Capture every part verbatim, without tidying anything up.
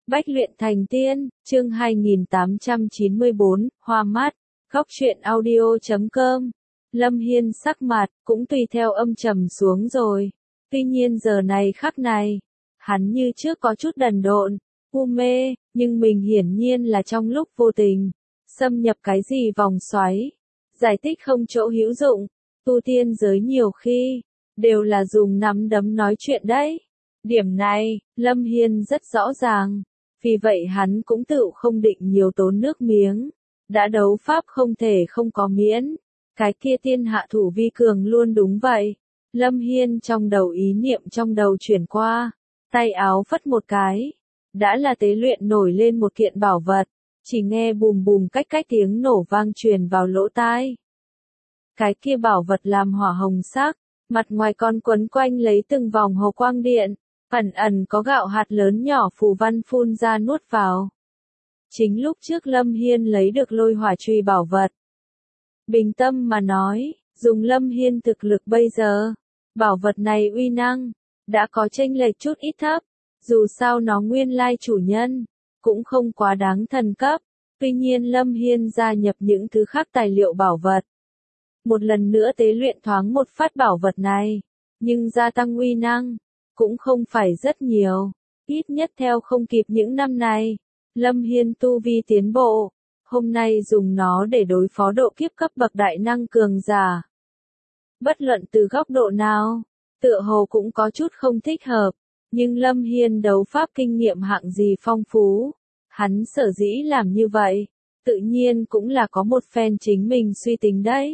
Bách luyện thành tiên, chương hai nghìn tám trăm chín mươi bốn, hoa mắt, góc truyện audio chấm com. Lâm Hiên sắc mặt, cũng tùy theo âm trầm xuống rồi. Tuy nhiên giờ này khắc này, hắn như trước có chút đần độn, u mê, nhưng mình hiển nhiên là trong lúc vô tình, xâm nhập cái gì vòng xoáy. Giải thích không chỗ hữu dụng, tu tiên giới nhiều khi, đều là dùng nắm đấm nói chuyện đấy. Điểm này, Lâm Hiên rất rõ ràng. Vì vậy hắn cũng tự không định nhiều tốn nước miếng. Đã đấu pháp không thể không có miễn. Cái kia tiên hạ thủ vi cường luôn đúng vậy. Lâm Hiên trong đầu ý niệm trong đầu chuyển qua. Tay áo phất một cái. Đã là tế luyện nổi lên một kiện bảo vật. Chỉ nghe bùm bùm cách cách tiếng nổ vang truyền vào lỗ tai. Cái kia bảo vật làm hỏa hồng sắc. Mặt ngoài con quấn quanh lấy từng vòng hồ quang điện. Ẩn ẩn có gạo hạt lớn nhỏ phù văn phun ra nuốt vào. Chính lúc trước Lâm Hiên lấy được lôi hỏa truy bảo vật. Bình tâm mà nói, dùng Lâm Hiên thực lực bây giờ, bảo vật này uy năng, đã có chênh lệch chút ít thấp, dù sao nó nguyên lai chủ nhân, cũng không quá đáng thần cấp, tuy nhiên Lâm Hiên gia nhập những thứ khác tài liệu bảo vật. Một lần nữa tế luyện thoáng một phát bảo vật này, nhưng gia tăng uy năng. Cũng không phải rất nhiều, ít nhất theo không kịp những năm này. Lâm Hiên tu vi tiến bộ, hôm nay dùng nó để đối phó độ kiếp cấp bậc đại năng cường giả. Bất luận từ góc độ nào, tựa hồ cũng có chút không thích hợp, nhưng Lâm Hiên đấu pháp kinh nghiệm hạng gì phong phú. Hắn sở dĩ làm như vậy, tự nhiên cũng là có một phen chính mình suy tính đấy.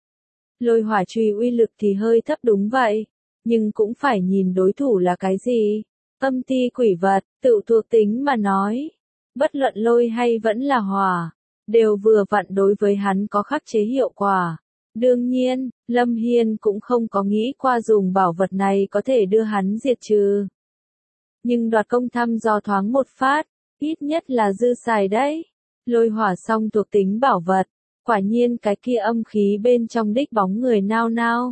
Lôi hỏa chùy uy lực thì hơi thấp đúng vậy. Nhưng cũng phải nhìn đối thủ là cái gì. Âm ti quỷ vật, tự thuộc tính mà nói. Bất luận lôi hay vẫn là hỏa, đều vừa vặn đối với hắn có khắc chế hiệu quả. Đương nhiên, Lâm Hiên cũng không có nghĩ qua dùng bảo vật này có thể đưa hắn diệt trừ. Nhưng đoạt công thăm dò thoáng một phát, ít nhất là dư xài đấy. Lôi hỏa song thuộc tính bảo vật, quả nhiên cái kia âm khí bên trong đích bóng người nao nao.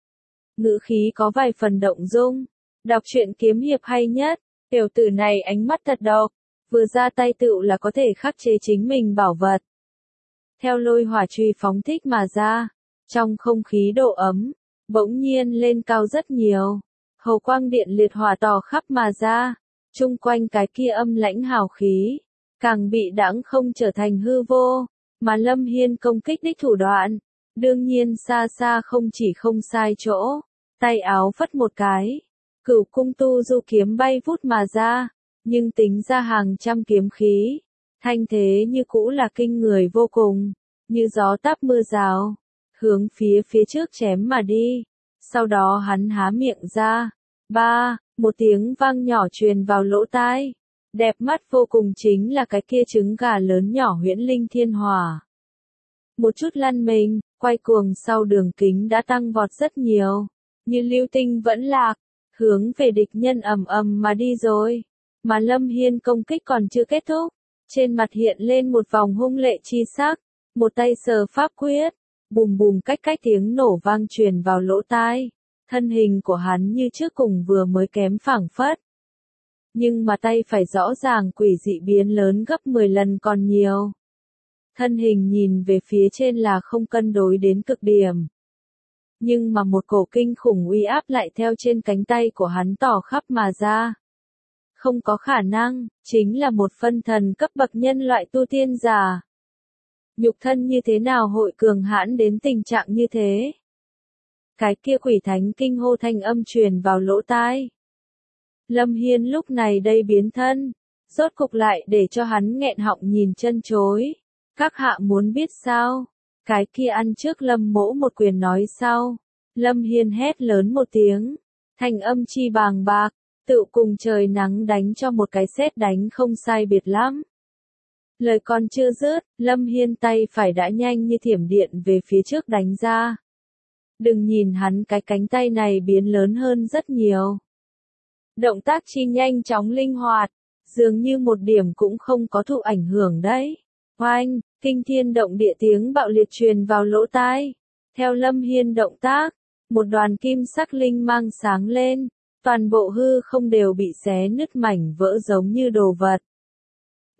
Ngữ khí có vài phần động dung, đọc truyện kiếm hiệp hay nhất, tiểu tử này ánh mắt thật độc, vừa ra tay tựu là có thể khắc chế chính mình bảo vật. Theo lôi hỏa chùy phóng thích mà ra, trong không khí độ ấm, bỗng nhiên lên cao rất nhiều, hầu quang điện liệt hỏa tỏ khắp mà ra, chung quanh cái kia âm lãnh hào khí, càng bị đãng không trở thành hư vô, mà Lâm Hiên công kích đích thủ đoạn. Đương nhiên xa xa không chỉ không sai chỗ, tay áo phất một cái, cửu cung tu du kiếm bay vút mà ra, nhưng tính ra hàng trăm kiếm khí, thanh thế như cũ là kinh người vô cùng, như gió táp mưa rào, hướng phía phía trước chém mà đi, sau đó hắn há miệng ra, ba, một tiếng vang nhỏ truyền vào lỗ tai, đẹp mắt vô cùng chính là cái kia trứng gà lớn nhỏ huyễn linh thiên hỏa. Một chút lăn mình, quay cuồng sau đường kính đã tăng vọt rất nhiều, như lưu tinh vẫn lạc, hướng về địch nhân ầm ầm mà đi rồi. Mà Lâm Hiên công kích còn chưa kết thúc, trên mặt hiện lên một vòng hung lệ chi sắc, một tay sờ pháp quyết, bùm bùm cách cách tiếng nổ vang truyền vào lỗ tai, thân hình của hắn như trước cùng vừa mới kém phảng phất. Nhưng mà tay phải rõ ràng quỷ dị biến lớn gấp mười lần còn nhiều. Thân hình nhìn về phía trên là không cân đối đến cực điểm. Nhưng mà một cổ kinh khủng uy áp lại theo trên cánh tay của hắn tỏ khắp mà ra. Không có khả năng, chính là một phân thần cấp bậc nhân loại tu tiên giả. Nhục thân như thế nào hội cường hãn đến tình trạng như thế? Cái kia quỷ thánh kinh hô thanh âm truyền vào lỗ tai. Lâm Hiên lúc này đây biến thân, rốt cục lại để cho hắn nghẹn họng nhìn chân chối. Các hạ muốn biết sao? Cái kia ăn trước Lâm Mỗ một quyền nói sau. Lâm Hiên hét lớn một tiếng, thanh âm chi bàng bạc, tự cùng trời nắng đánh cho một cái sét đánh không sai biệt lắm. Lời còn chưa dứt, Lâm Hiên tay phải đã nhanh như thiểm điện về phía trước đánh ra. Đừng nhìn hắn cái cánh tay này biến lớn hơn rất nhiều. Động tác chi nhanh chóng linh hoạt, dường như một điểm cũng không có thụ ảnh hưởng đấy. Oanh, kinh thiên động địa tiếng bạo liệt truyền vào lỗ tai. Theo Lâm Hiên động tác, một đoàn kim sắc linh mang sáng lên, toàn bộ hư không đều bị xé nứt mảnh vỡ giống như đồ vật.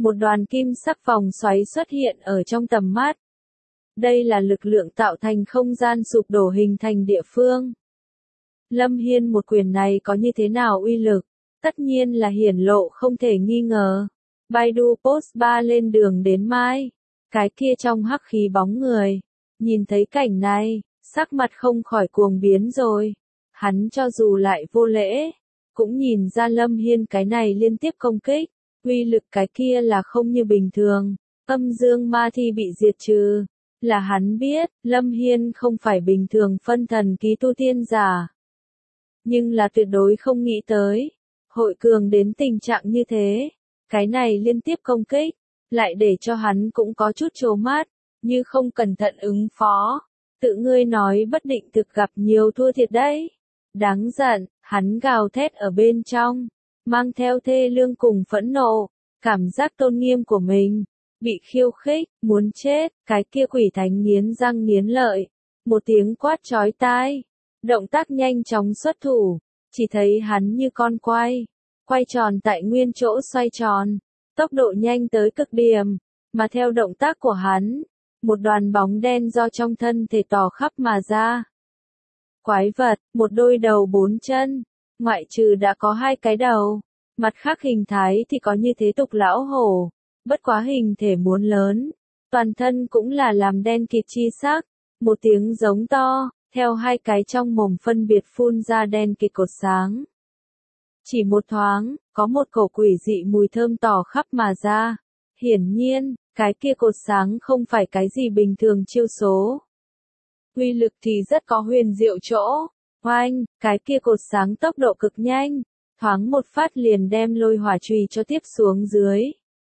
một đoàn kim sắc vòng xoáy xuất hiện ở trong tầm mắt. Đây là lực lượng tạo thành không gian sụp đổ hình thành địa phương. Lâm Hiên một quyền này có như thế nào uy lực? Tất nhiên là hiển lộ không thể nghi ngờ. Baidu Post ba lên đường đến mai. Cái kia trong hắc khí bóng người. Nhìn thấy cảnh này, sắc mặt không khỏi cuồng biến rồi. Hắn cho dù lại vô lễ, cũng nhìn ra Lâm Hiên cái này liên tiếp công kích. Uy lực cái kia là không như bình thường. Âm dương ma thi bị diệt trừ. Là hắn biết, Lâm Hiên không phải bình thường phân thần ký tu tiên giả. Nhưng là tuyệt đối không nghĩ tới. Hội cường đến tình trạng như thế. Cái này liên tiếp công kích. Lại để cho hắn cũng có chút trố mắt. Như không cẩn thận ứng phó. Tự ngươi nói bất định thực gặp nhiều thua thiệt đấy. Đáng giận, hắn gào thét ở bên trong. Mang theo thê lương cùng phẫn nộ. Cảm giác tôn nghiêm của mình. Bị khiêu khích, muốn chết, cái kia quỷ thánh nghiến răng nghiến lợi. Một tiếng quát chói tai. Động tác nhanh chóng xuất thủ. Chỉ thấy hắn như con quay. Quay tròn tại nguyên chỗ xoay tròn. Tốc độ nhanh tới cực điểm. Mà theo động tác của hắn, một đoàn bóng đen do trong thân thể tỏ khắp mà ra. Quái vật, một đôi đầu bốn chân. Ngoại trừ đã có hai cái đầu. Mặt khác hình thái thì có như thế tục lão hổ. Bất quá hình thể muốn lớn. Toàn thân cũng là làm đen kịt chi sắc. Một tiếng giống to, theo hai cái trong mồm phân biệt phun ra đen kịt cột sáng. Chỉ một thoáng, có một cổ quỷ dị mùi thơm tỏ khắp mà ra. Hiển nhiên, cái kia cột sáng không phải cái gì bình thường chiêu số. Uy lực thì rất có huyền diệu chỗ. Oanh, cái kia cột sáng tốc độ cực nhanh. Thoáng một phát liền đem lôi hỏa chùy cho tiếp xuống dưới.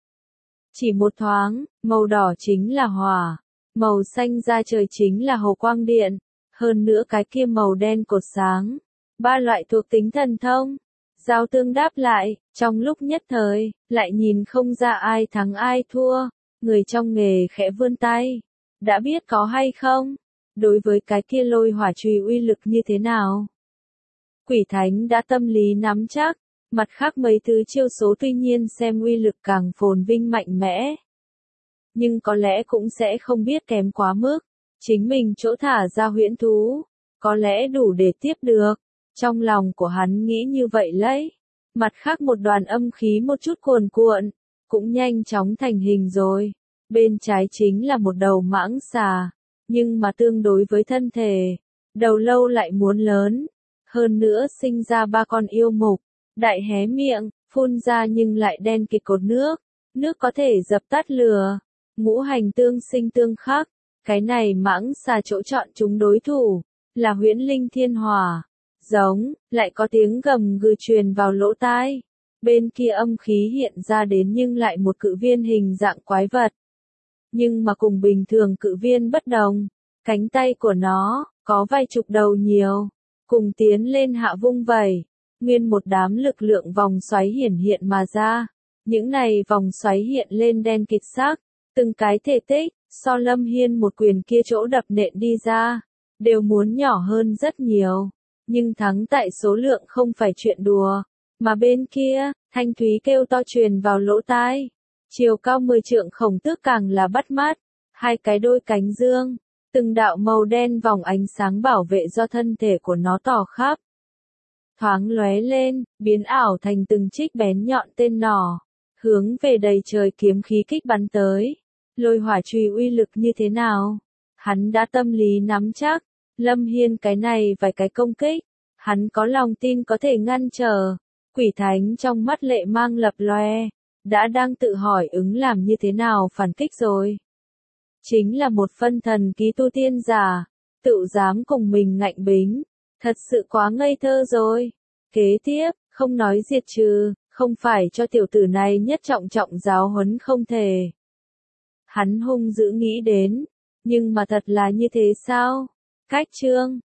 Chỉ một thoáng, màu đỏ chính là hỏa. Màu xanh da trời chính là hồ quang điện. Hơn nữa cái kia màu đen cột sáng. Ba loại thuộc tính thần thông. Giao tương đáp lại, trong lúc nhất thời, lại nhìn không ra ai thắng ai thua. Người trong nghề khẽ vươn tay. Đã biết có hay không? Đối với cái kia lôi hỏa chùy uy lực như thế nào? Quỷ thánh đã tâm lý nắm chắc. Mặt khác mấy thứ chiêu số tuy nhiên xem uy lực càng phồn vinh mạnh mẽ. Nhưng có lẽ cũng sẽ không biết kém quá mức. Chính mình chỗ thả ra huyễn thú. Có lẽ đủ để tiếp được. Trong lòng của hắn nghĩ như vậy lấy. Mặt khác một đoàn âm khí một chút cuồn cuộn. Cũng nhanh chóng thành hình rồi. Bên trái chính là một đầu mãng xà. Nhưng mà tương đối với thân thể. Đầu lâu lại muốn lớn. Hơn nữa sinh ra ba con yêu mục. Đại hé miệng, phun ra nhưng lại đen kịt cột nước. Nước có thể dập tắt lửa. Ngũ hành tương sinh tương khắc. Cái này mãng xà chỗ chọn chúng đối thủ. Là huyễn linh thiên hỏa. Giống, lại có tiếng gầm gừ truyền vào lỗ tai. Bên kia âm khí hiện ra đến nhưng lại một cự viên hình dạng quái vật. Nhưng mà cùng bình thường cự viên bất đồng. Cánh tay của nó, có vài chục đầu nhiều. Cùng tiến lên hạ vung vẩy. Nguyên một đám lực lượng vòng xoáy hiển hiện mà ra. Những này vòng xoáy hiện lên đen kịt sắc. Từng cái thể tích, so Lâm Hiên một quyền kia chỗ đập nện đi ra. Đều muốn nhỏ hơn rất nhiều. Nhưng thắng tại số lượng không phải chuyện đùa. Mà bên kia, thanh thúy kêu to truyền vào lỗ tai. Chiều cao mười trượng khổng tước càng là bắt mắt. Hai cái đôi cánh dương. Từng đạo màu đen vòng ánh sáng bảo vệ do thân thể của nó tỏ khắp. Thoáng lóe lên, biến ảo thành từng trích bén nhọn tên nỏ. Hướng về đầy trời kiếm khí kích bắn tới. Lôi hỏa chùy uy lực như thế nào? Hắn đã tâm lý nắm chắc. Lâm Hiên cái này vài cái công kích. Hắn có lòng tin có thể ngăn trở. Quỷ thánh trong mắt lệ mang lập loe. Đã đang tự hỏi ứng làm như thế nào phản kích rồi. Chính là một phân thần ký tu tiên giả. Tự dám cùng mình ngạnh bính. Thật sự quá ngây thơ rồi. Kế tiếp, không nói diệt trừ, không phải cho tiểu tử này nhất trọng trọng giáo huấn không thể. Hắn hung dữ nghĩ đến. Nhưng mà thật là như thế sao? Cách chương.